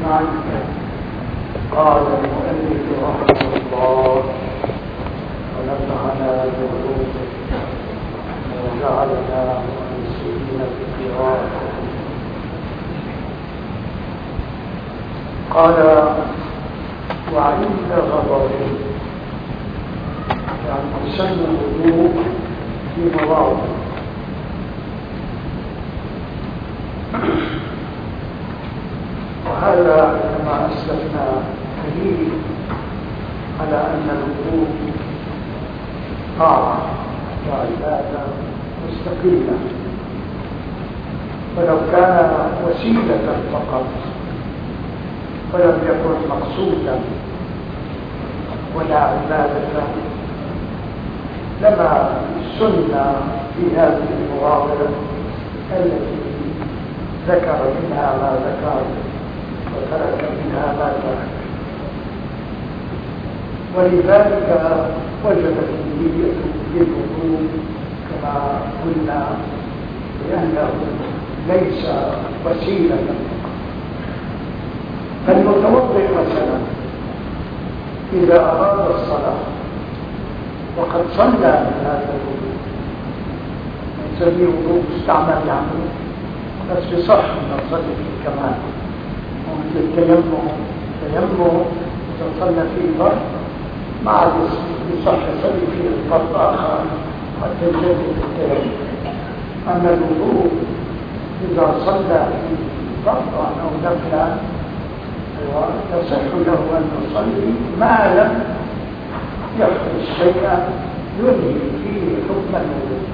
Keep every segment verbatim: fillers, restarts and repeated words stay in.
نعم. قال المؤلف رحمه الله ونفعنا بعلومه وجعلنا مؤنسين بالقراءة. قال وعند غضبه يعني سن الوضوء في مواضع، وهذا كما أسلفنا دليل على أن الوضوء طاعة وعبادة مستقلة، ولو كان وسيلة فقط ولم يكن مقصودا ولا عبادة لما سن في هذه المواضع التي ذكر منها ما ذكر وترك منها ما ترك. ولذلك وجبت النية للوضوء كما قلنا، لأنه ليس وسيلة فالمتوضئ مثلا إذا أراد الصلاة وقد صلى من هذا الوضوء نسميه وضوء مستعمل يعني بس بصح من الصلاة فيه كمان، ومثل التيمم التيمم إذا صلى فيه فرض مع بصح يصلي فيه الفرض آخر حتى يجدد التيمم. أما الوضوء إذا صلى فيه فرضا أو نفلا يصح له أن يصلي ما لم يحدث شيئا ينهي فيه حكم الوضوء.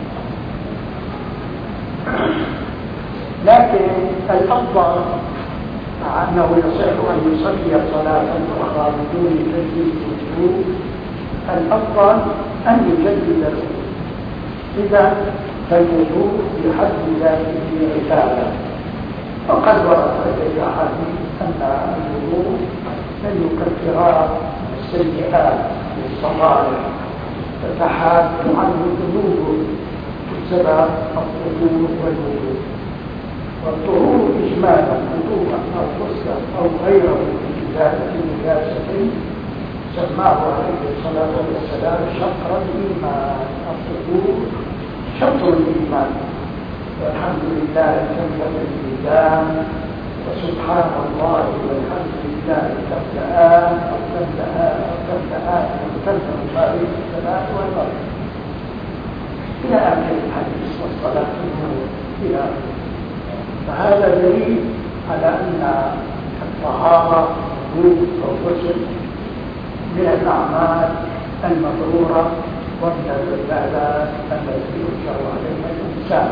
لكن الأفضل مع أنه يصح أن يصلي صلاة أخرى بدون تجديد الوضوء، الأفضل أن يجدد الوضوء. إذا فالوضوء بحد ذاته عبادة، وقد ورد في أحاديث أن الوضوء من يكفرات السيئات والصغائر تتحاد عنه الذنوب بسبب الطهور والوضوء. والطهور إجمالا وضوءا أو غسلا أو غيره من إزالة نجاسة سماه عليه الصلاة والسلام شطر الإيمان. الطهور شطر الإيمان، والحمد لله تملأ الميزان، وسبحان الله والحمد لله تملأان أو تملأان أو تملأان أو تملأ ما بين السماء والأرض إلى آخر الحديث والصلاة إلى آخره. فهذا دليل على أن الطهارة وضوء أو غسل من الأعمال المبرورة ومن العبادات التي يؤجر عليها الإنسان.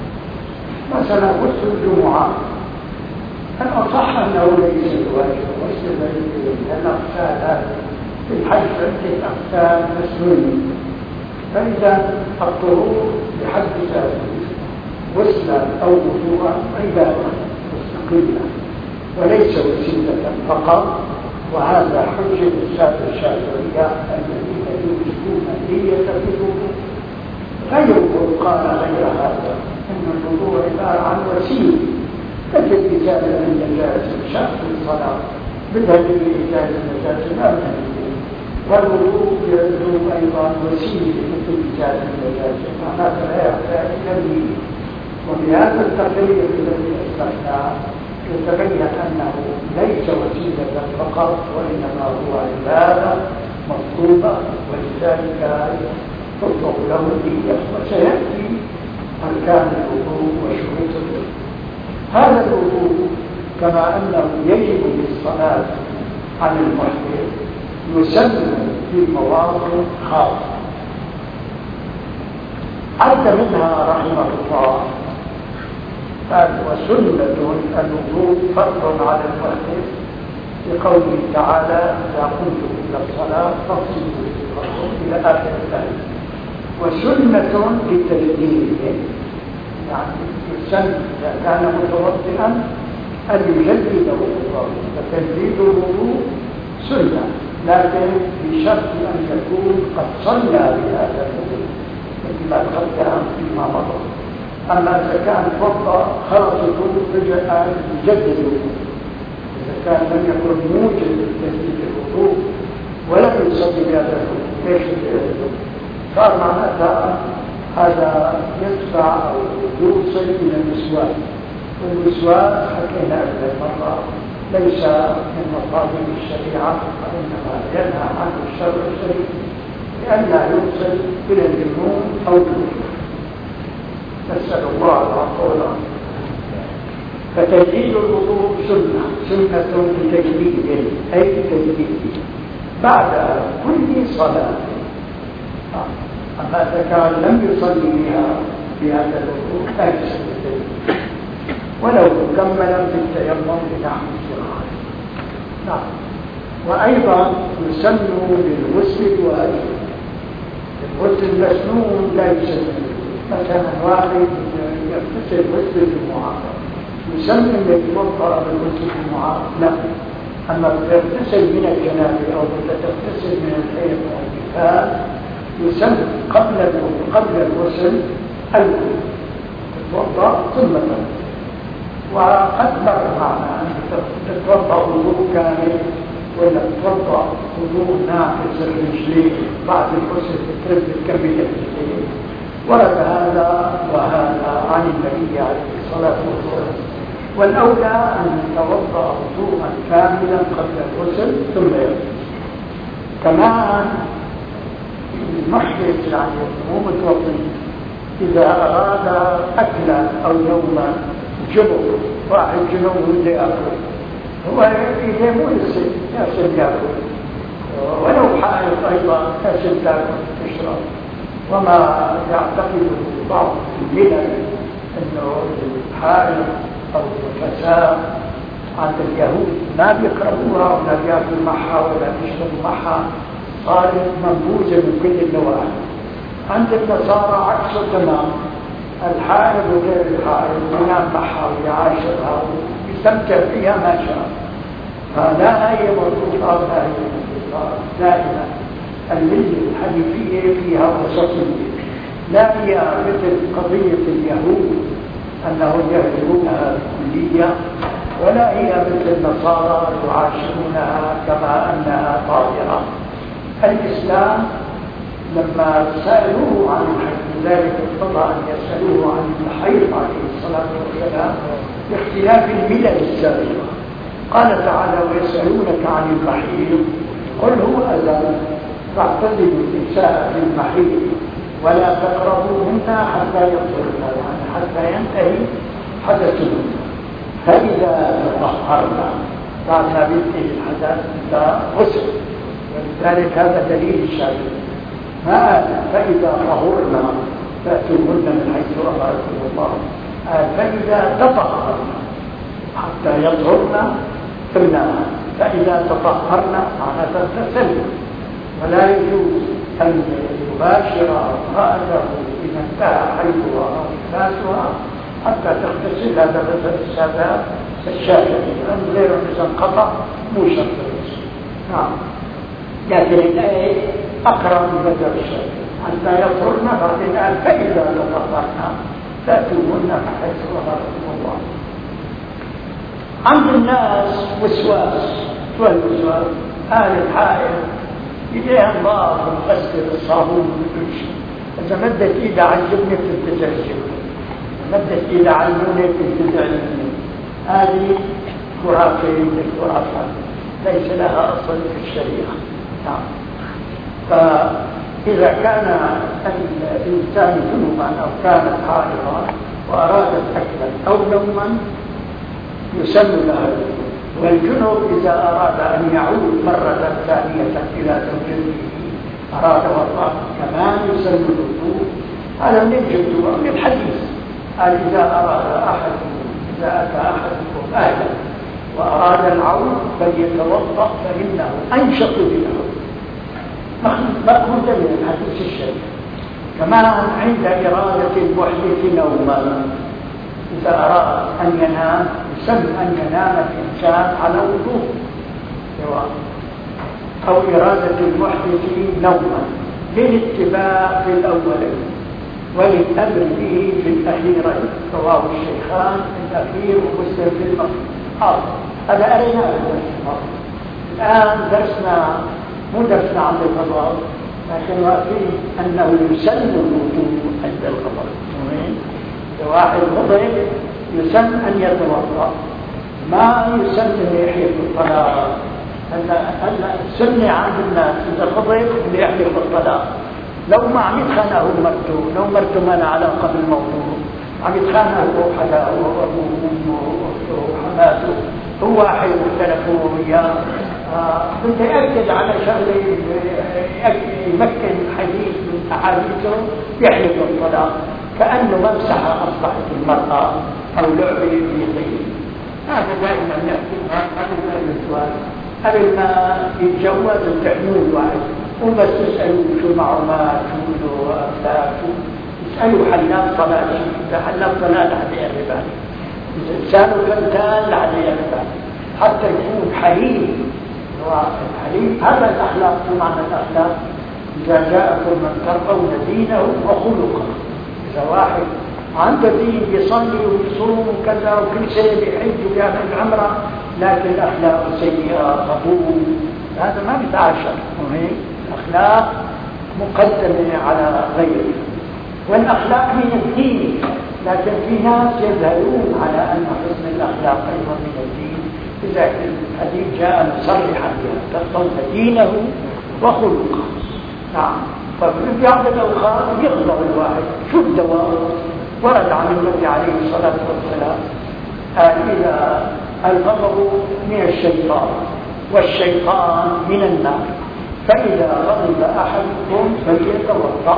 مثلا غسل الجمعة الأصح أنه ليس بواجب غسل الرجلين، لأن أغسال في الحج عدة أغسال مسنونة، فإذا الطهور بحد ذاته غسلا أو وضوءا عبادة مستقلة وليس وسيلة فقط. وهذا حجة السادة الشافعية الذين يوجدون النية في الوضوء، فيقول قال غير هذا إن الوضوء عبارة عن وسيلة تجد إزالة النجاسة شرط الصلاة بدليل إزالة النجاسة لا منه، والوضوء يعد أيضا وسيلة لإزالة النجاسة معناه لا يحتاج إلى النية. وبهذا التقرير الذي أسلفناه يتبين أنه ليس وسيلة فقط وإنما هو عبادة مطلوبة، ولذلك تطلق له النية. وسيأتي أركان الوضوء وشروطه. هذا الوضوء كما أنه يجب للصلاة عن المحدث يسن في مواضع خاصة عد منها رحمه الله. وسنة الوضوء فرض على المحدث لقوله تعالى إذا قمتم إلى الصلاة فاغسلوا وجوهكم إلى آخر الآية. وسنة للتجديد يعني يسن إذا كان متوضئا أن يجدد وضوءه، فتجديد الوضوء سنة لكن بشرط أن يكون قد صلى بهذا الوضوء مثل ما تقدم فيما مضى. أما إذا كان توضأ خلص الوضوء رجع يجدد الوضوء، إذا كان لم يكن موجب لتجديد الوضوء ولم يصلي بهذا الوضوء ايش صار معناتها؟ هذا يدفع أو يوصل إلى المسواك، والمسواك حكينا قبل مرة ليس من مطالب الشريعة وإنما ينهى عنه الشرع الشريف لئلا يوصل إلى الجنون أو الكفر. نسأل الله العفو والعافية. فتجديد الوضوء سنة سنة بتجديد أي تجديد بعد كل صلاة. أما إذا كان لم يصلي بها بهذا الوضوء لا يصلي التجديد ولو كمل في التيمم بنحو الصغار. نعم. وأيضا يسن للغسل الواجب. الغسل المسنون لا يسن. مثلا واحد يغتسل غسل الجمعة يسن ان يتوضا بالغسل الجمعة؟ لا. اما يغتسل من الجنابه او تغتسل من الحيض والنفاس يسن قبل قبل الغسل الوضوء، تتوضا ثم تغتسل. وقد مر معنا ان تتوضا وضوء كامل ولا تتوضا وضوء ناقص الرجلين بعد الغسل ترد تكمل الرجلين. ورد هذا وهذا عن النبي عليه الصلاه والسلام. والاولى ان يتوضا وضوءا كاملا قبل الغسل ثم يغتسل. كمان المحدث يعني مو متوضي اذا اراد اكلا او نوما جبر واحد جنوب بده ياكل هو اذا مو يصير يصير ياكل ولو حائط ايضا يصير تاكل تشرب. وما يعتقد بعض الملل انه الحائط او الفساد عند اليهود ما بيقربوها ولا بياكلوا معها ولا بيشربوا معها، صارت منبوذه من كل النواحي. عند النصارى عكسه تمام، الحائط وغير الحائط ينام معها ويعاشرها ويستمتع فيها ما شاء. فلا هي مربوطه ولا هي مربوطه دائما. الملة الحنيفية فيها وسطية، لا هي مثل قضية اليهود أنهم يهجرونها بالكلية، ولا هي مثل النصارى يعاشرونها كما أنها طاهرة. الإسلام لما سألوه عن الحيض ذلك اقتضى أن يسألوه عن الحيض عليه الصلاة والسلام باختلاف الملل السابقة. قال تعالى ويسألونك عن المحيض قل هو أذى فاعتزلوا النساء في المحيض ولا تقربوهن حتى يطهرن، يعني حتى ينتهي حدثهن. فإذا تطهرن بعد ما بينتهي الحدث فغسل، ولذلك هذا دليل الشافعي. ما قال فإذا طهرن فأتوهن من حيث أمركم الله، قال فإذا تطهرن حتى يطهرن قلنا فإذا تطهرن معنى تغتسلن. ولا يجوز أن يباشر امرأته إذا انتهى حيضها أو نفاسها حتى تغتسل. هذا مثل السادات الشافعي، لأن غير إذا انقطع مو شرط الغسل. نعم. لكن الآية أقرب من مذهب الشافعي حتى يطهرن، بعدين قال فإذا تطهرن فأتوهن من حيث أمركم الله. عند الناس وسواس، شو الوسواس؟ أهل الحائط إيديها نظاف ومغسل بالصابون وكل شيء. إذا مدت إيدها على الجبنة بتنتزع الجبنة، مدت إيدها على المونة بتنتزع المونة. هذه خرافة من الخرافات ليس لها أصل في الشريعة. نعم. فإذا كان الإنسان جنوبا أو كانت حائضا وأرادت أكلا أو نوما يسن لها. والجنوب إذا أراد أن يعود مرة ثانية إلى زوجته أراد وضع كمان يسن الوضوء. هذا من الجد ومن الحديث. قال إذا أراد أحد إذا أتى أحدكم أهلا وأراد العود فليتوضأ فإنه أنشط بالعود، مأخوذ من الحديث الشريف. كمان عند إرادة المحدث نوما، إذا أراد أن ينام يسن أن ينام الإنسان على وضوء، أو إرادة المحدث نوما للاتباع في الأولين وللأمر به في الأخيرين. رواه الشيخان في الأخير ومسلم في المقدم. حاضر. هذا أريناه الآن درسنا مو درسنا عند الغضب، لكن واقفين أنه يسن الوضوء عند الغضب. إذا واحد غضب يسن أن يتوضأ، ما يسن أن يحلف بالطلاق. هلا السنة عند الناس إذا غضب اللي يحلف بالطلاق، لو ما عم يتخانقوا مرته، لو مرته ما لها علاقة بالموضوع، عم يتخانقوا حدا وأبوه وأمه وأخته وحماته، هو واحد اختلفوا وياه، بده يأكد على شغله، يمكن حديث من أحاديثه يحلف بالطلاق، كأنه ممسحة أصبحت المرأة أو لعبة بيضية. هذا دائما نحكي قبل ما يتزوج، قبل ما يتجوز بتعملوا الواحد وبس تسألوا شو معلومات شو له أفلاك، اسألوا حلال صلاة، إذا حلال صلاة لحد يقرب عليه، إذا سألوا فلتان لحد يقرب عليه، حتى يكون حليم. الحليم هذا الأخلاق، شو معنى الأخلاق؟ إذا جاءكم من ترضون دينه وخلقه. إذا واحد عنده دين بيصلي ويصوم وكذا وكل شيء بيحج وبيعمل عمره، لكن الأخلاق سيئة غضوب، هذا ما بيتعاشر. وهي الأخلاق مقدمة على غيره، والأخلاق من الدين، لكن في ناس يذهلون على أن حسن الأخلاق أيضا من الدين. إذا الحديث جاء مصرحا ترضون دينه وخلقه. نعم. ففي بعض الأوقات يغضب الواحد. شو الدواء؟ ورد عن النبي عليه الصلاة والسلام قال إذا الغضب من الشيطان والشيطان من النار، فإذا غضب أحدكم فليتوضأ.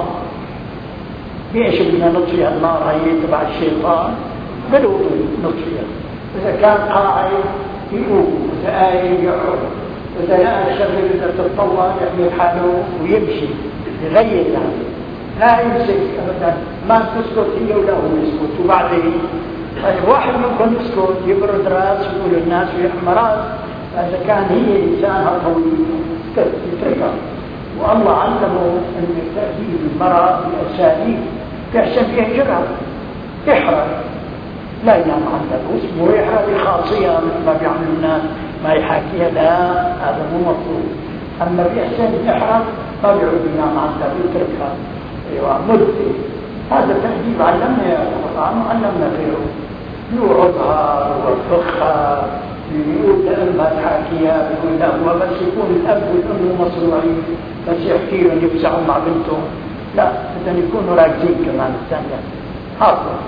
ليش بدنا نطفئ النار هي تبع الشيطان؟ بالوضوء نطفئها. إذا كان قاعد يقوم، إذا قايم يقعد، إذا لقى الشغل إذا تتطور يحمل حاله ويمشي يغير يعني. لا يمسك أبدا، ما تسكت هي ولا هو يسكت. وبعدين طيب واحد منكم يسكت يبرد راس يقول الناس ويحمى راس، إذا كان هي إنسانها قوي يتركها. والله علمه أن تأديب المرأة بأساليب تحسن يهجرها، يحرق لا ينام عندها اسمه يحرق بخاصية مثل ما بيعمل الناس، ما يحاكيها، لا هذا مو مطلوب. أما بأحسن يحرق ما بيعود ينام عندها يتركها. ايوه مدة. هذا تأديب علمنا يا القرآن وعلمنا غيره. يوعظها ويوفقها، يقول لأمها تحاكيها، بيقول لأمها بس يكون الأب والأم مصروعين بس يحكي لهم يفزعوا مع بنتهم، لا بدهم يكونوا راكزين كمان الثانية. حاضر.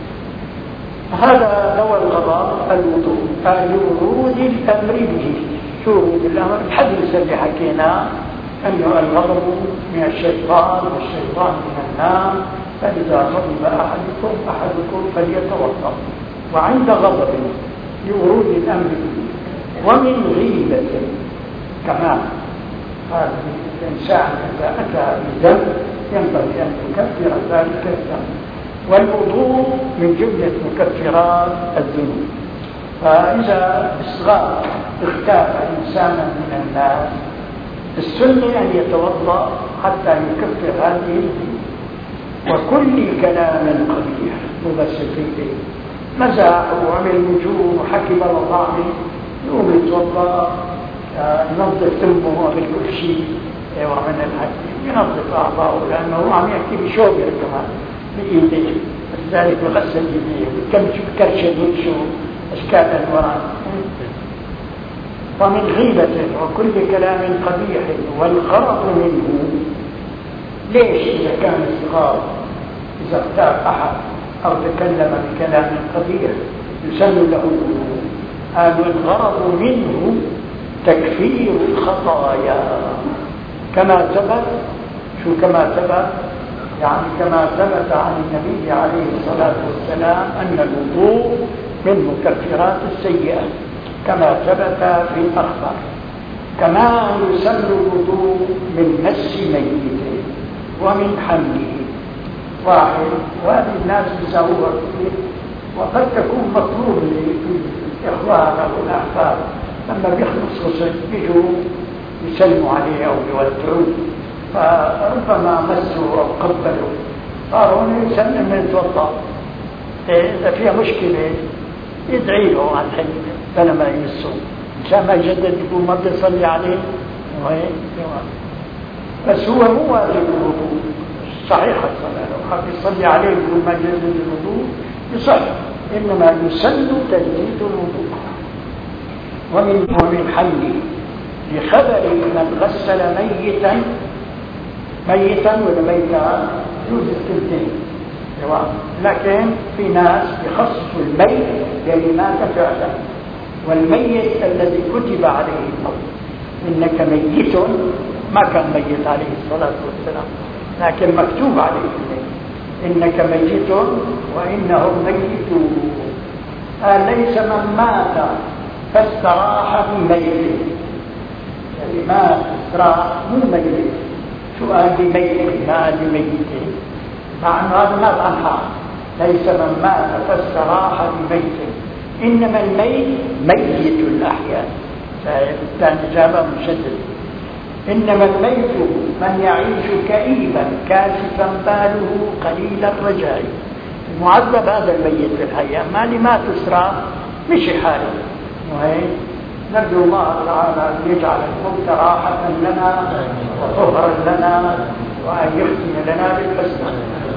هذا هو الغضب الوضوء لورود الأمر به. شو ورود الأمر؟ الحديث اللي حكيناه أنه الغضب من الشيطان والشيطان من النار، فإذا غضب أحدكم أحدكم فليتوضأ. وعند غضب لورود الأمر به. ومن غيبة كمان، هذا الإنسان إذا أتى بذنب ينبغي أن يكفر ذلك الذنب. والوضوء من جملة مكفرات الذنوب. فإذا إصغاء اختاف إنسانا من الناس، السنة أن يتوضأ حتى يكفر هذه الذنوب. وكل كلام قبيح مبسطين، مزاح وعمل نجوم وحكي بلا طعم، يقوم يتوضأ ينظف ثمه قبل كل شيء ومن الحكي، ينظف أعضاءه لأنه عم يحكي بشوبه كمان بإيديه، ذلك يغسل يديه كم كرشة يمشوا أشكال الوران. ومن غيبة وكل كلام قبيح والغرض منه. ليش إذا كان استغاث إذا اغتاب أحد أو تكلم بكلام قبيح يسن له الوضوء؟ قالوا الغرض منه تكفير الخطايا، كما ثبت. شو كما ثبت؟ يعني كما ثبت عن النبي عليه الصلاة والسلام أن الوضوء من مكفرات السيئة كما ثبت في الأخبار. كما يسن الوضوء من مس ميت ومن حمله. واحد، وهذه الناس يساووها كثير، وقد تكون مطلوب للإخوان أو الأحباب لما بيخلص غسل بيجوا يسلموا عليه أو يودعوه، فربما مسوا أو قبلوا، صاروا يسلم من يتوضأ. إذا فيها مشكلة يدعي له عن حين بلا ما يمسه عشان ما يجدد يقول ما بيصلي عليه وهي بس هو مو واجب الوضوء صحيح الصلاة لو حب يصلي عليه يقول ما يجدد الوضوء يصح إنما يسن تجديد الوضوء. ومن ومن حمله لخبر من غسل ميتا ميتا ولا ميتا يجوز الثلثين، لكن في ناس يخصصوا الميت الذي مات فعلا والميت الذي كتب عليه الموت. إنك ميت ما كان ميت عليه الصلاة والسلام لكن مكتوب عليه الميت إنك ميت وإنهم ميتون. قال ليس من مات فاستراح بميت، يعني مات استراح مو ميت، شو قال بميت ما قال بميت، مع أنه هذا مات عن حق. ليس من مات فاستراح بميت إنما الميت ميت الأحياء. الثاني إجابة مشددة. إنما الميت من يعيش كئيبا كاشفا باله قليل الرجاء. المعذب هذا الميت في الحياة ما لما تسرى مشي حاله. وهي نرجو الله تعالى أن يجعل الموت راحة لنا وطهرا لنا وأن يختم لنا بالحسنى.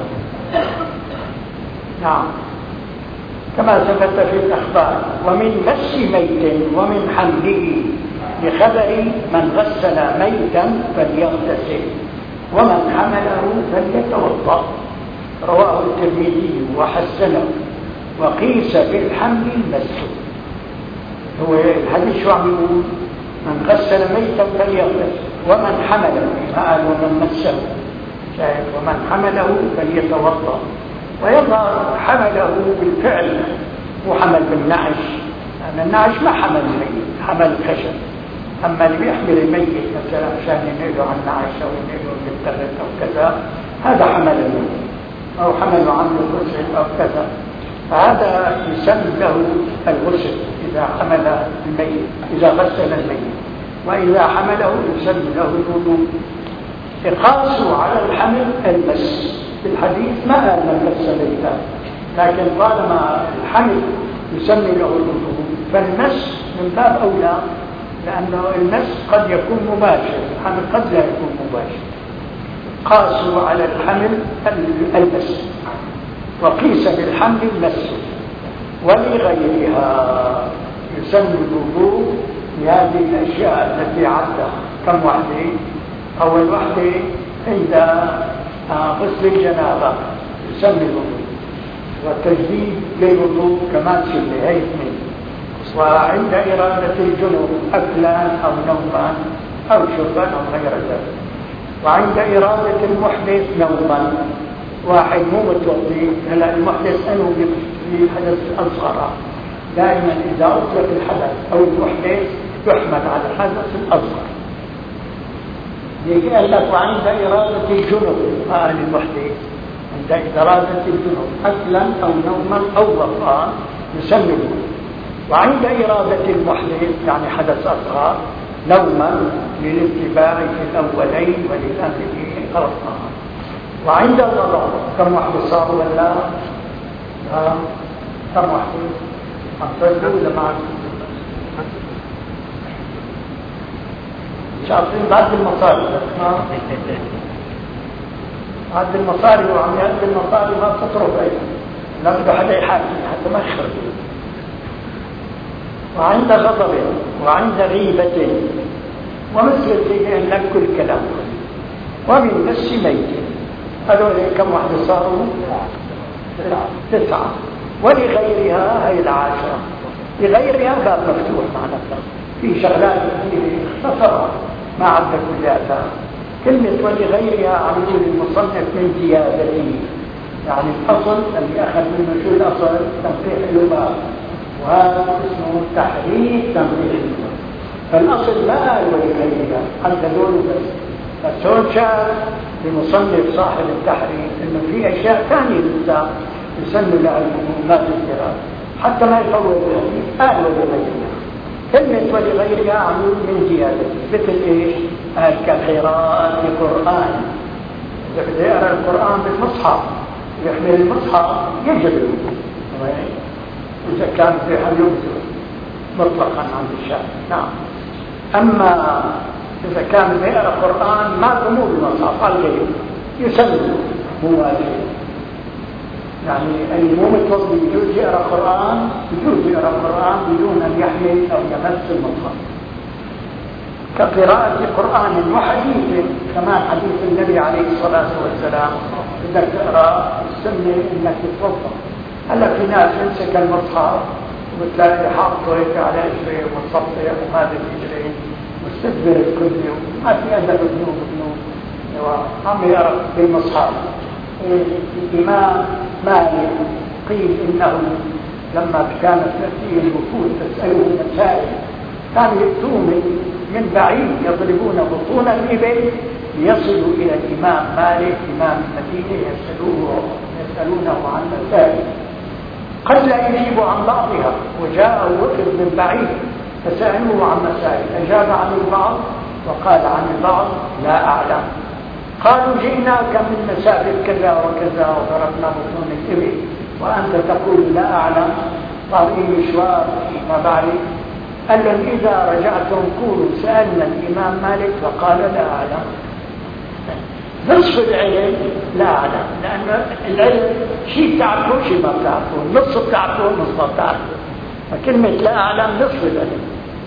نعم كما ثبت في الأخبار. ومن مس ميت ومن حمله لخبر من غسل ميتا فليغتسل ومن حمله فليتوضأ. رواه الترمذي وحسنه وقيس بالحمل المس. هو الحديث شو عم يقول؟ من غسل ميتا فليغتسل ومن حمله، ما قال ومن مسه، شايف؟ ومن حمله فليتوضأ. ويظهر حمله بالفعل وحمل بالنعش، لأن النعش ما حمل الميت، حمل الخشب. أما اللي بيحمل الميت مثلا عشان ينقله عن النعش أو ينقله بالتغت أو كذا هذا حمل الميت، أو حمله عنه الغسل أو كذا، فهذا يسمى له الغسل إذا حمل الميت، إذا غسل الميت. وإذا حمله يسمى له الوضوء. يقاسوا على الحمل المس. في الحديث ما قال من مس ميتا، لكن طالما الحمل يسمى له الوضوء فالمس من باب أولى، لأنه المس قد يكون مباشر، الحمل قد لا يكون مباشر. قاسوا على الحمل المس وقيس بالحمل المس. ولغيرها يسمى الوضوء بهذه الأشياء التي عدها. كم وحدة؟ أول وحدة عند غسل الجنابة يسمى الوضوء، والتجديد للوضوء كمان سنة، هي اثنين. وعند إرادة الجنوب أكلا أو نوما أو شربا أو غير ذلك. وعند إرادة المحدث نوما، واحد مو متوضي، هلا المحدث أنه بحدث أصغر، دائما إذا أطلق الحدث أو المحدث يحمل على الحدث الأصغر. يجي قال لك وعند إرادة الجنوب، قال المحدث عند إرادة الجنوب أكلا أو نوما أو وقعا يسمى الوضوء. وعند إرادة المحدث يعني حدث أصغر نوما للاتباع في الأولين وللأمر به غلطا. وعند الغضب كم واحد صار ولا آه. كم واحد أفضل ولا معك شاطرين بعد المصاري آه. بعد المصاري وعم يأتي المصاري ما تترك أيضا، لا بده حدا يحاكي حتى ما يخرج. وعند غضب وعند غيبة ومثل ذلك لك كل كلام. ومن مس ميت، هذول كم واحد صاروا؟ تسعة. ولغيرها هي العاشرة. لغيرها باب مفتوح معناتها في شغلات كثيرة اختصرها ما عندك كلها. كلمة ولغيرها عم يقول المصنف من زيادته، يعني الأصل اللي أخذ منه شو الأصل؟ تنقيح اللباب، وهذا اسمه تحريف تنقيح اللباب. فالأصل لا قال ولغيرها عند دول بس، بس هون شاف لمصنف صاحب التحريف انه في اشياء ثانيه لسه يسمى لها المهمات الكرام حتى ما يطول الحديث. قال ولغيرها، كلمه ولغيرها عمود من زياده، مثل ايش؟ قال كقراءة القرآن. اذا بده يقرا القرآن بالمصحف يحمل المصحف يجب الوضوء. إذا كان فيها يبدو مطلقا عند الشافعي. نعم. أما إذا كان بيقرأ قرآن ما تمر المصحف عليه يسلم هو عليه، يعني اللي مو متوضي يجوز يقرأ قرآن، يجوز يقرأ قرآن بدون أن يحمل أو يمس المصحف، كقراءة قرآن وحديث. كمان حديث النبي عليه الصلاة والسلام إذا تقرأ السنة إنك تتوضأ. هلا في ناس يمسك المصحف وتلاقي حاطه هيك على إجريه ومتصفح وهذا الإجرين مستدبر الكل ما في أدب بنوب بنوب عم يقرأ بالمصحف. الإمام مالك قيل إنه لما كانت تأتيه الوفود تسأله مسائل كانوا يأتون من بعيد يضربون بطون الإبل ليصلوا إلى الإمام مالك إمام المدينة يسألوه يسألونه عن مسائل قد لا يجيب عن بعضها، وجاء وفد من بعيد فسألوه عن مسائل أجاب عن البعض وقال عن البعض لا أعلم. قالوا جئناك من مسافر كذا وكذا وضربنا بطون الإبل وأنت تقول لا أعلم. قال إيه مشوار ما بعرف. قال لهم إذا رجعتم قولوا سألنا الإمام مالك فقال لا أعلم. نصف العلم لا أعلم، لأن العلم شيء بتعرفه شيء ما بتعرفه، نصف بتعرفه نصف ما بتعرفه، فكلمة لا أعلم نصف العلم.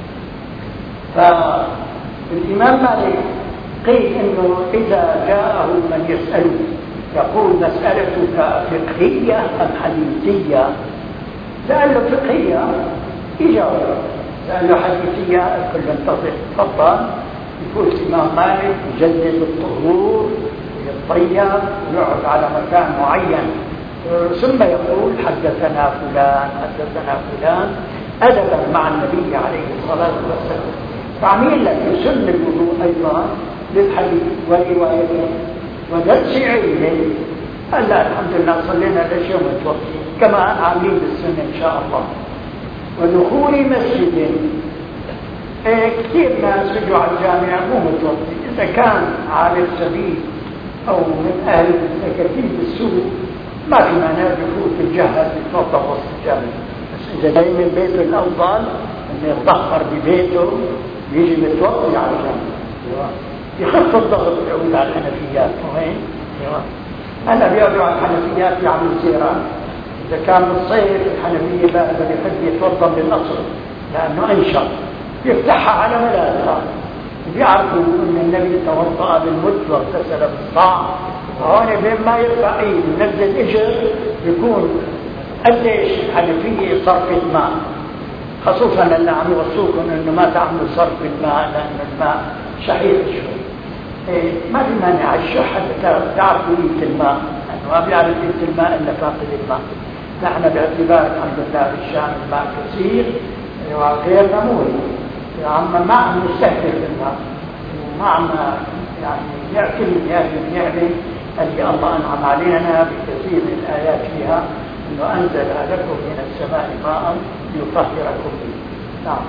فالإمام مالك قيل إنه إذا جاءه من يسأله يقول مسألتك فقهية أم حديثية؟ سأله فقهية يجاوب، سأله حديثية الكل ينتظر. تفضل. يقول الإمام مالك يجدد الطهور يتطيب ويقعد على مكان معين ثم يقول حدثنا فلان حدثنا فلان أدبا مع النبي عليه الصلاة والسلام. فعميل لك يسن الوضوء أيضا للحديث وروايته ودرس علم. هلا الحمد لله صلينا العشاء ومتوضئين كما عاملين بالسنة إن شاء الله. ودخول مسجد إيه كثير ناس بيجوا على الجامع مو متوضئ، إذا كان عارف سبيل أو من أهل السكاكين بالسوق ما في مانع يفوت الجهل يتوضأ وسط الجامع. بس إذا جاي من بيته الأفضل إنه يتطهر ببيته يجي متوضئ على الجامع يخف الضغط يعود على الحنفيات. وين؟ هلا بيقعدوا على الحنفيات يعملوا زيارات. إذا كان بالصيف الحنفية بقى اللي يحب يتوضأ بالأصل لأنه أنشط يفتحها على ملاذها. بيعرفوا ان النبي توضأ بالمد واغتسل بالصاع، وهون بين ما يرفع ايد ينزل اجر يكون قديش حنفيه صرف الماء، خصوصا اللي عم يوصوكم انه ما تعملوا صرف الماء لان الماء شحيح شوي. إيه ما في مانع الشح حتى تعرفوا قيمه الماء، لانه ما بيعرف قيمه الماء الا فاقد الماء. نحن باعتبار الحمد لله بالشام الماء كثير وغير نموذج يا عم ما عم نستهتر بالماء وما عم يعني يأكل يجب يعمل اللي الله أنعم علينا بكثير من الآيات فيها أنه أنزل لكم من السماء ماء ليطهركم به. نعم.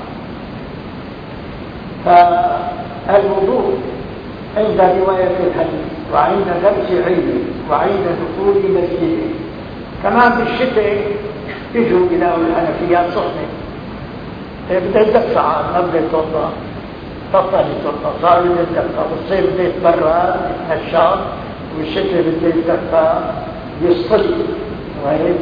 فالوضوء عند رواية الحديث وعند درس علم وعند دخول مسجد. كمان بالشتاء يجوا إلى الحنفيات سخنة بدأ يدفع ما بدأ يتوضأ تفضل يتوضأ صار بدأ يدفع. بالصيف بدأ يتبرد يتنشط والشتاء بدأ يدفع يصطلي وهيك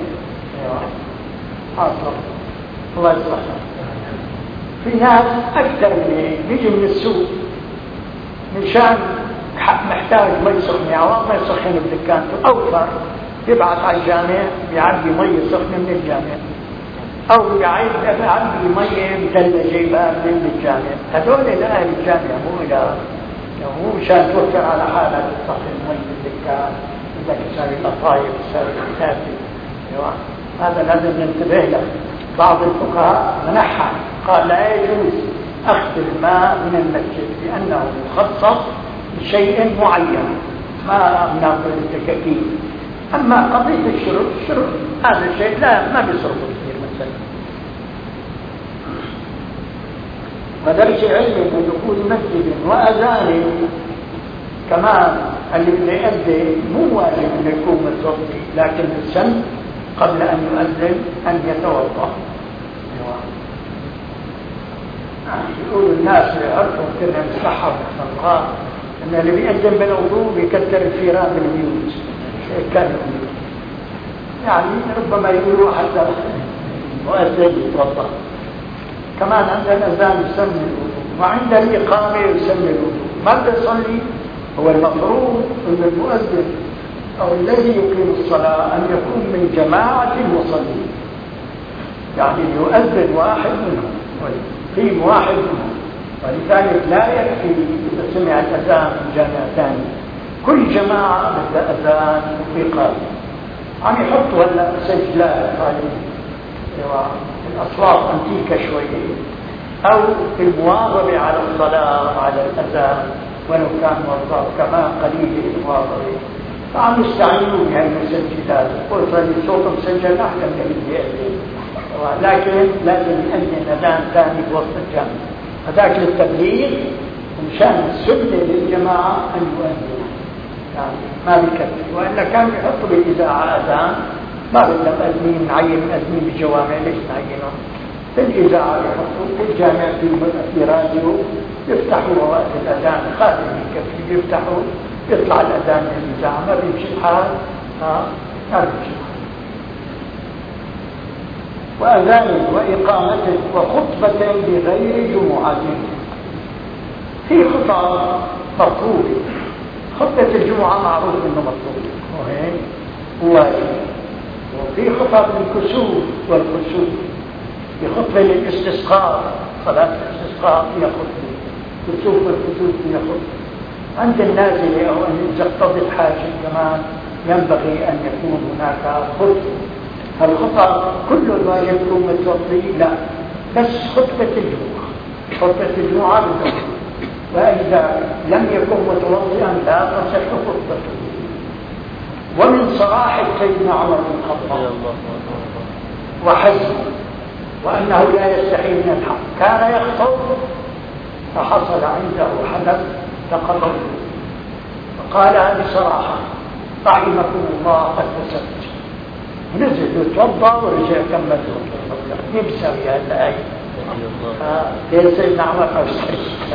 حاصل. الله يصلحنا. في ناس أكثر من بيجي من السوق مشان محتاج مي سخنة عوام ما يسخن بدكانته أوفر يبعث على الجامع بيعبي مي سخنة من الجامع أو يعيد عبي مية مثلجة باردة من الجامع. هذول لأهل الجامع مو إلى مو مشان توفر على حالك تسخن مي بالدكان بدك تساوي الأطايب تساوي الكتابة. هذا لازم ننتبه له. بعض الفقهاء منحى قال لا يجوز أخذ الماء من المسجد لأنه مخصص لشيء معين ما بناخذ الدكاكين. أما قضية الشرب الشرب هذا الشيء لا ما بيصرفه كثير مثلا. ودرس علم ودخول مسجد وأذان كمان اللي بده يؤدي مو واجب انه يكون متوضي، لكن السن قبل أن يؤذن أن يتوضأ. يقول الناس يعرفوا كنا نسحب نقال أن اللي بيأذن بالوضوء بيكتر الفيران بالبيوت كانوا يعني ربما يقولوا حتى مؤذن يتوضأ. كمان عندنا الأذان يسمي الوضوء وعند الإقامة يسمي الوضوء. ما بيصلي هو المفروض أن المؤذن أو الذي يقيم الصلاة أن يكون من جماعة المصلين، يعني يؤذن واحد منهم ويقيم واحد منهم، ولذلك لا يكفي إذا سمع الأذان من جامع ثاني، كل جماعة بدها أذان وإقامة. عم يحطوا هلا سجلات الأصوات أنتيكة شوية، أو المواظبة على الصلاة على الأذان ولو كان موظف كمان قليل المواظبة، فعم يستعينوا بهذه المسجلات. وصل صوت مسجل أحسن من اللي لكن لازم يأذن أذان ثاني بوسط الجامع، هذاك للتبليغ ومشان السنة للجماعة أن يؤذن، يعني ما بيكفي. وإلا كان يحطوا بالإذاعة أذان ما بدنا مؤذنين نعين مؤذنين بجوامع، ليش نعينهم؟ في الإذاعة يحطوا، في الجامع في راديو يفتحوا وقت الأذان خاتم يكفي، يفتحوا يطلع الأذان من الإذاعة، ما بيمشي الحال. ها ما بيمشي الحال. وأذان وإقامة وخطبة بغير جمعة. في خطب مطلوب، خطبة الجمعة معروف إنه مطلوب وهي واجب، وفي خطب للكسوف والكسوف، في خطبة للاستسقاء، صلاة الاستسقاء فيها خطبة، كسوف والكسوف فيها خطبة. عند النازل أو أن تقتضي الحاجة كمان ينبغي أن يكون هناك خطبة. الخطب كل الواجب يكون متوضي؟ لا، بس خطبة الجمعة، خطبة الجمعة بالضبط. وإذا لم يكن متوضئا لا تصح خطبته. ومن صراحة سيدنا عمر بن الخطاب وحزمه وأنه لا يستحي من الحق، كان يخطب فحصل عنده حدث فقضى، فقال بصراحة رحمكم الله قد كسبت، نزل يتوضا ورجع كمل مين بيساوي هذا الآية؟ قال سيدنا عمر أوسع.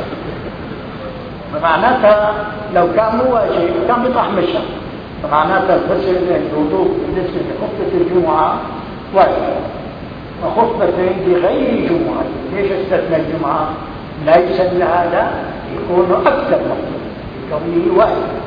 فمعناتها لو كان مو واجب كان بيطرح مشى، فمعناتها الغسل الوضوء بالنسبة لخطبة الجمعة واجب، وخطبتين بغير جمعة. ليش استثنى الجمعة؟ ليس لهذا يكون أكثر مطلوب كونه واجب.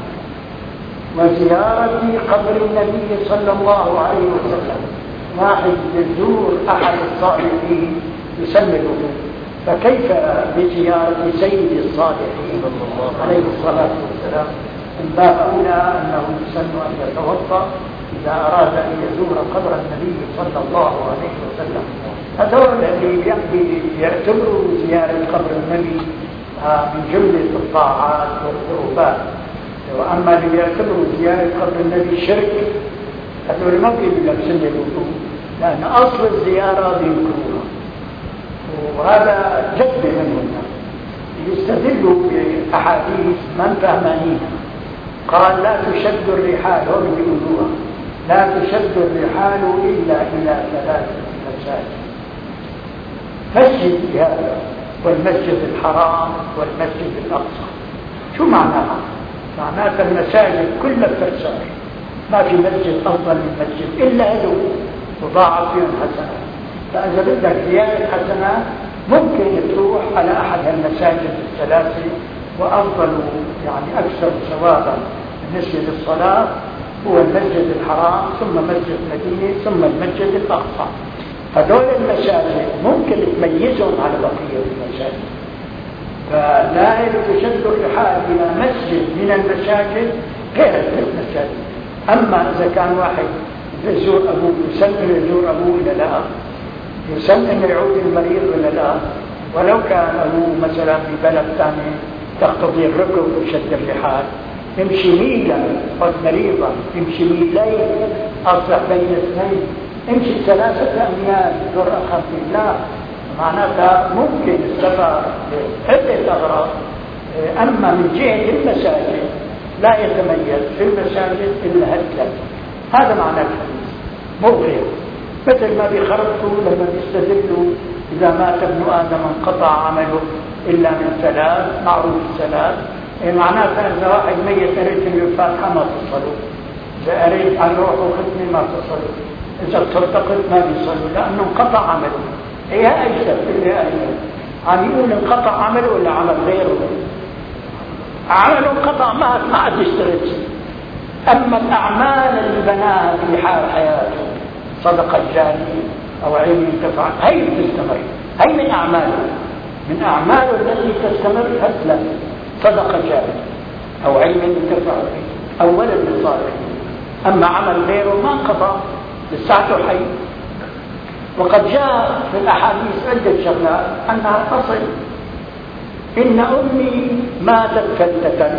وزيارة قبر النبي صلى الله عليه وسلم، واحد يزور أحد الصالحين يسمى الوضوء، فكيف بزيارة سيد الصالحين عليه الصلاة والسلام؟ من باب أولى أنه يسن أن يتوضأ إذا أراد أن يزور قبر النبي صلى الله عليه وسلم. هذول اللي يعتبروا زيارة قبر النبي من جملة الطاعات والقربات. وأما اللي يعتبروا زيارة قبر النبي شرك، هذول ما بيقولوا لك سنة الوضوء، لأن أصل الزيارة بينكروها، وهذا جد منهم. يستدلوا بأحاديث من فهمانيها، قال لا تشد الرحال، هم بيقولوها لا تشد الرحال إلا إلى ثلاث مساجد، مسجد هذا والمسجد الحرام والمسجد الأقصى. شو معناها؟ معناتها المساجد كلها بتكسر، ما في مسجد أفضل من مسجد إلا هذو وضاعف فيهم حسنات. فإذا بدك زيادة حسنات ممكن تروح على أحد المساجد الثلاثة، وأفضل يعني أكثر ثوابا بالنسبة للصلاة هو المسجد الحرام، ثم مسجد المدينة، ثم المسجد الأقصى. هذول المساجد ممكن تميزهم على بقية المساجد، فلا تشد الرحال إلى مسجد من المساجد غير المساجد. أما إذا كان واحد يزور أبوه يسن يزور أبوه ولا لا، يسن أن يعود المريض ولا لا، ولو كان أبوه مثلا في بلد ثاني تقتضي الركب وشد الرحال، يمشي ميلا قد مريضة، يمشي ميلين أصلح بين اثنين، يمشي ثلاثة أميال زور أخف لا، معناتها ممكن السفر لعدة أغراض. أما من جهة المساجد لا يتميز في المساجد إلا هالثلاث. هذا معنى الحديث. مو غيره. مثل ما بيخرجوا لما بيستدلوا إذا مات ابن آدم انقطع عمله إلا من ثلاث، معروف الثلاث، إيه معناتها إذا واحد ميت قريت له الفاتحة ما تصلوا، إذا قريت عن روحه ختمة ما تصلوا، إذا ارتقت ما بيصلوا لأنه انقطع عمله. هي أيسر اللي أيسر عم يقول انقطع عمله ولا عمل غيره؟ عمله انقطع ما ما عاد يشتغل شيء. أما الأعمال اللي بناها في حال حياته صدقة جارية أو علم ينتفع هي تستمر، هي من أعماله، من أعماله التي تستمر هتلا صدقة جارية أو علم ينتفع به أو ولد صالح. أما عمل غيره ما انقطع لساعته حي. وقد جاء في الأحاديث عدة شغلات أنها تصل. إن أمي ماتت كالتة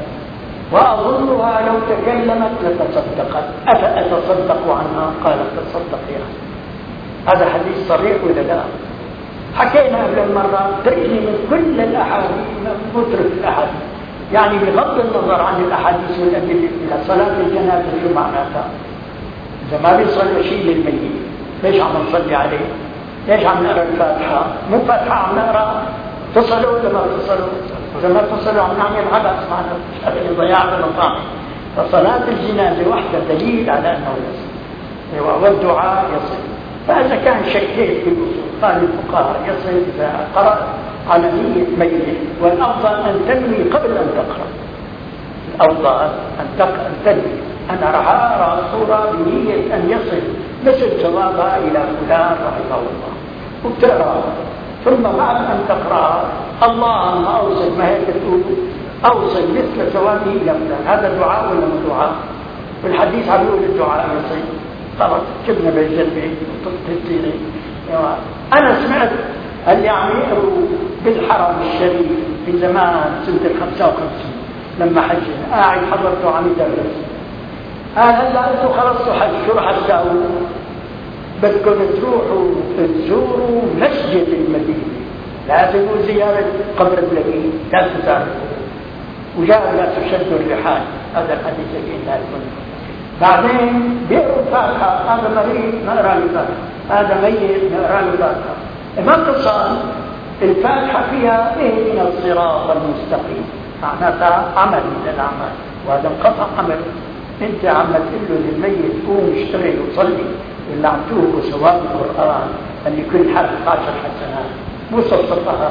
وأظنها لو تكلمت لتصدقت أفأتصدق عنها؟ قالت تصدق يا أخي. هذا حديث صريح ولا لا؟ حكينا قبل المرة تجري من كل الأحاديث نترك الأحاديث، يعني بغض النظر عن الأحاديث والأدلة إلى صلاة الجنازة شو معناتها؟ إذا ما بيصلي شيء للميت ليش عم نصلي عليه؟ ليش عم نقرأ الفاتحة؟ مو فاتحة عم نقرأ، تصلوا ولا ما تصلوا؟ إذا ما تصلوا عم نعمل عبث معنا هذا ضياع للمطاعم. فصلاة الجنازة وحدها دليل على أنه يصل، والدعاء يصل. فإذا كان شكيت في الوصول قال الفقهاء يصل إذا قرأ على نية ميت، والأفضل أن تنوي قبل أن تقرأ. الأفضل أن تنوي أنا راح أقرأ الصورة بنية أن يصل مثل ثوابها إلى فلان رحمه الله، وبتقرأ ثم بعد أن تقرأ اللهم أوصل ما هي تقول أوصل مثل ثوابه إلى فلان. هذا دعاء ولا مو دعاء؟ والحديث عم يقول الدعاء يصل. خلاص جبنا بالجنبه وتطلعي. أنا سمعت اللي عم يقروا بالحرم الشريف في زمان سنة الخمسة وخمسين لما حجنا قاعد حضرته عم يدرس، قال هلا انتم خلصتوا حج شو رح تساووا؟ بدكم تروحوا تزوروا مسجد المدينة، لا تقول زيارة قبر النبي، لا تزاروا، وجاء لا تشدوا الرحال. هذا الحديث اللي قلنا لكم. بعدين بيقروا الفاتحة، هذا مريض نقرأ له الفاتحة، هذا ميت نقرأ له الفاتحة. ما تصل الفاتحة فيها اهدنا الصراط المستقيم، معناتها عمل من الأعمال، وهذا انقطع عمل. انت عم تقول له للميت قوم اشتغل وصلي، اللي عم توه ثواب القرآن ان كل حرف عشر حسنات مو صفصفها.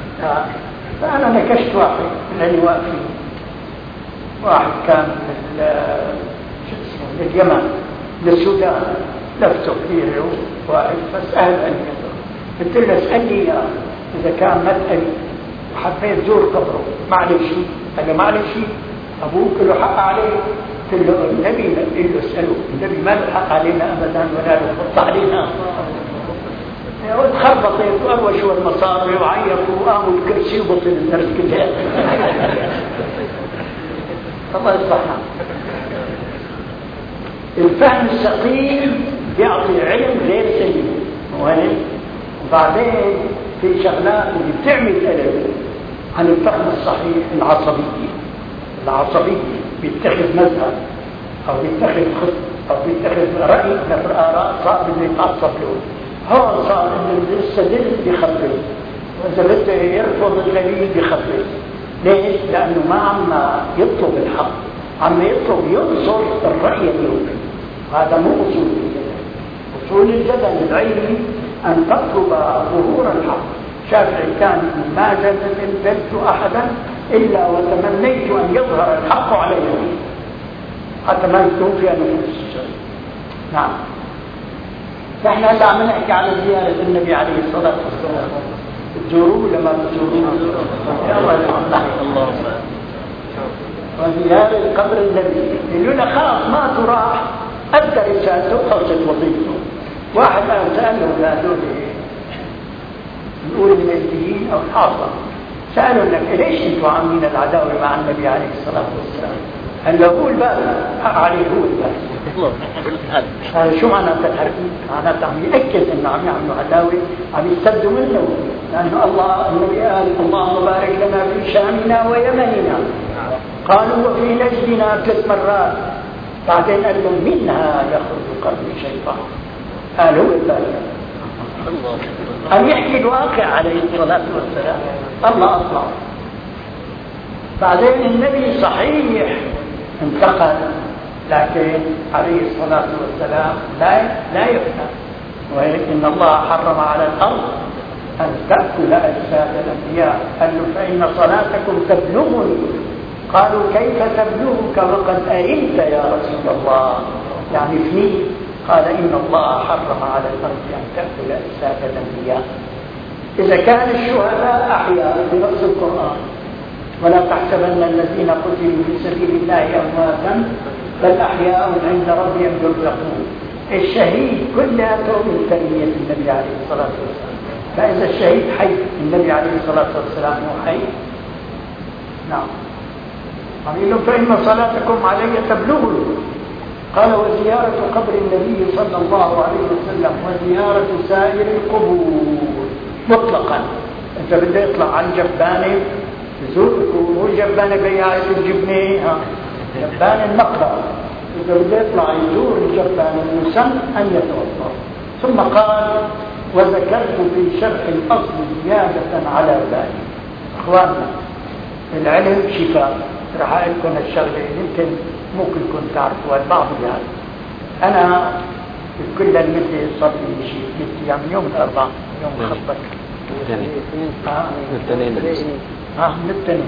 فأنا نكشت واحد من اللي واقفين، واحد كان من شو اسمه من اليمن للسودان، لفته كثير واحد فسأل أن يدعو. قلت له اسألني يا إذا كان مسألي وحبيت زور قبره ما عليه شيء؟ قال له ما عليه شيء، أبوك له حق عليه. قلت له النبي قال له اسأله، النبي ما له حق علينا أبدا ولا له حق علينا. وتخربطت وأروشوا المصاري وعيطوا وقاموا الكرسي وبطل الدرس كله. الله يصلحنا. الفهم السقيم بيعطي علم غير سليم، وبعدين في شغلات اللي بتعمل ألم عن الفهم الصحيح. العصبية العصبية بيتخذ مذهب أو بيتخذ خط أو بيتخذ رأي نفر آراء صار بده يتعصب له. هون صار إنه يستدل بيخفف، وإذا بده يرفض الدليل بيخفف. ليش؟ لأنه ما عم يطلب الحق، عم يطلب ينصر الرأي اليومي. هذا مو أصول الجدل. أصول الجدل العلمي أن تطلب ظهور الحق. شافعي كان ما جدلت أحدا إلا وتمنيت أن يظهر الحق عليه حتى ما يكون فيها نفوس الشرع. نعم. فإحنا هلا عم نحكي على زيارة النبي عليه الصلاة والسلام. تزوروه لما تزوروه يا الله الله. وزيارة قبر النبي يقولون خلاص ما تراح أدى رسالته خلصت وظيفته. واحد قال سأله قالوا لي نقول المهديين أو الحاضر، سألوا لك ليش انتوا عاملين العداوة مع النبي عليه الصلاة والسلام؟ قال له هو الباب حق عليه هو الباب. قال شو معناته الحركة؟ معناته عم يأكد انه عم يعملوا عداوة، عم يستبدوا منه، لأنه الله النبي قال اللهم بارك لنا في شامنا ويمننا، قالوا وفي نجدنا ثلاث مرات، بعدين قال لهم منها يخرج قلب الشيطان. قال هو الثالث أن يحكي الواقع عليه الصلاة والسلام. الله أطلع. بعدين النبي صحيح انتقل، لكن عليه الصلاة والسلام لا لا يفنى، وإن الله حرم على الأرض أن تأكل أجساد الأنبياء. قال له فإن صلاتكم تبلغني. قالوا كيف تبلغك وقد أئمت يا رسول الله؟ يعني فني. قال إن الله حرم على الأرض أن تأكل أجساد الأنبياء. إذا كان الشهداء أحياء بنص القرآن، ولا تحسبن الذين قتلوا في سبيل الله أمواتا بل أحياء عند ربهم يرزقون. الشهيد كلياته من تربية النبي عليه الصلاة والسلام. فإذا الشهيد حي، النبي عليه الصلاة والسلام هو حي. نعم. قال فإن صلاتكم علي تبلغني. قال وزيارة قبر النبي صلى الله عليه وسلم وزيارة سائر القبور مطلقا. أنت بدي يطلع عن جبانة يزوركم، مو جبانة بياعة الجبنة، جبان المقبرة. إذا بدي يطلع يزور الجبانة يسن أن يتوضأ. ثم قال وذكرت في شرح الأصل زيادة على ذلك. أخواننا العلم شفاء. رح أقول لكم الشغلة يمكن ممكن كنت تعرفوا البعض بهذا. أنا كل المدة صار لي شيء ثلاث أيام، يوم الأربعاء يوم خطبك الاثنين الاثنين اه من الاثنين.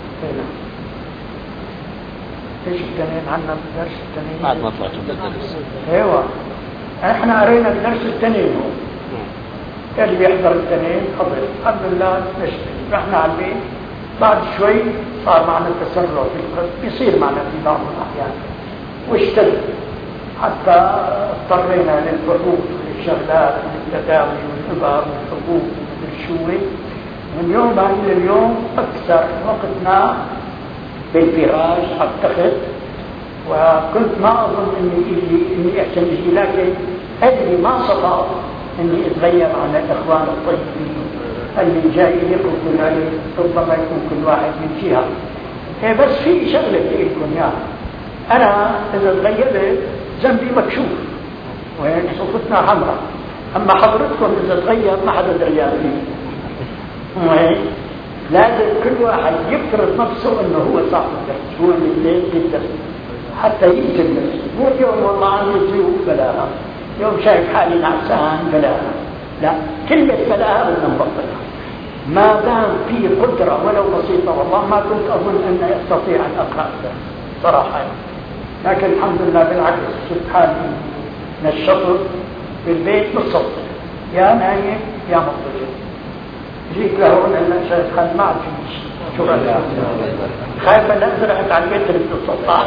ايش الاثنين عنا درس الاثنين بعد ما طلعتوا من الدرس. ايوه احنا قرينا الدرس الاثنين. هو كان اللي بيحضر الاثنين حضر الحمد لله نشتغل. رحنا على البيت بعد شوي صار معنا تسرع في القلب، بيصير معنا في بعض الأحيان واشتد حتى اضطرينا للفروض والشغلات والتداوي والإبر والحبوب والشوي. من يوم إلى اليوم أكثر وقتنا بالفراش على التخت، وكنت ما أظن إني إني إني أحسن شيء، لكن أدري ما صفى إني أتغير عن الإخوان الطيبين اللي جاي يقول العلم. ربما يكون كل واحد من جهة. هي بس في شغلة لكم يعني أنا إذا تغيرت ذنبي مكشوف وين صفتنا حمراء، أما حضرتكم إذا تغير ما حدا دريان فيه. وين لازم كل واحد يفترض نفسه إنه هو صاحب الدرس، هو من الليل للدرس حتى يمكن نفسه. مو اليوم والله عندي ضيوف بلاها، يوم شايف حالي نعسان بلاها. لا، كلمة بلاها بدنا نبطلها. ما دام في قدرة ولو بسيطة والله ما كنت أظن أن أستطيع أن أقرأ صراحة يعني. لكن الحمد لله بالعكس شفت حالي نشطر في البيت بالصوت، يا نايم يا مضطجع. جيت لهون أن شايف خل ما عاد في شيء. شو رأيك؟ خايف أن أزرعت على البيت اللي بتسطح.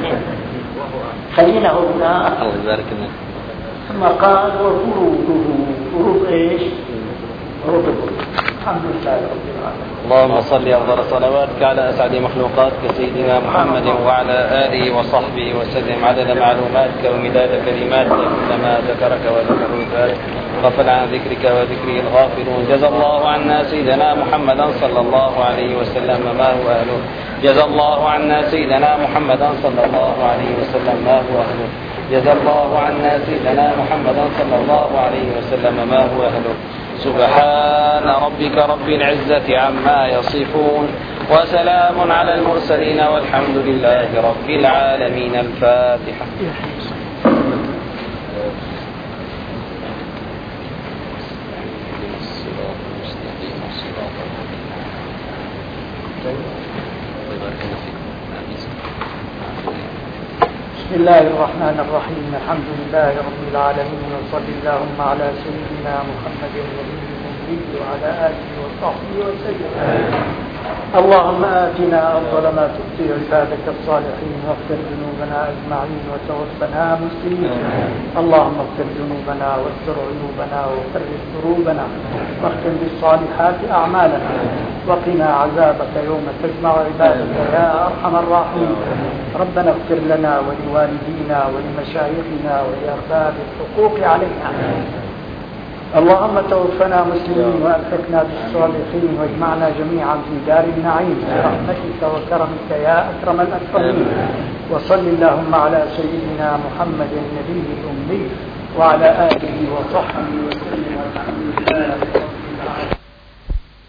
خلينا هنا. الله يبارك لنا. ثم قال وفروضه. فروض ايش؟ فروض الحمد لله رب العالمين. اللهم صل أفضل صلواتك على أسعد مخلوقاتك سيدنا محمد وعلى آله وصحبه وسلم عدد معلوماتك ومداد كلماتك كما ذكرك وذكروا ذلك غفل عن ذكرك وذكره الغافلون. جزا الله عنا سيدنا محمدا صلى الله عليه وسلم ما هو أهله. جزا الله عنا سيدنا محمدا صلى الله عليه وسلم ما هو أهله. جزا الله عنا سيدنا محمدا صلى الله عليه وسلم ما هو أهله. سبحان ربك رب العزة عما يصفون وسلام على المرسلين والحمد لله رب العالمين. الفاتحة. بسم الله الرحمن الرحيم. الحمد لله رب العالمين، وصل اللهم على سيدنا محمد النبي الأمي وعلى آله وصحبه وسلم. اللهم آتنا أفضل ما تؤتي عبادك الصالحين، واغفر ذنوبنا أجمعين وتوفنا مسلمين. اللهم اغفر ذنوبنا واستر عيوبنا وفرج كروبنا واختم بالصالحات أعمالنا، وقنا عذابك يوم تجمع عبادك يا أرحم الراحمين. ربنا اغفر لنا ولوالدينا ولمشايخنا ولأرباب الحقوق علينا. اللهم توفنا مسلمين وألحقنا بالصالحين واجمعنا جميعا في دار النعيم برحمتك وكرمك يا أكرم الأكرمين. وصل اللهم على سيدنا محمد النبي الأمي وعلى آله وصحبه وسلم.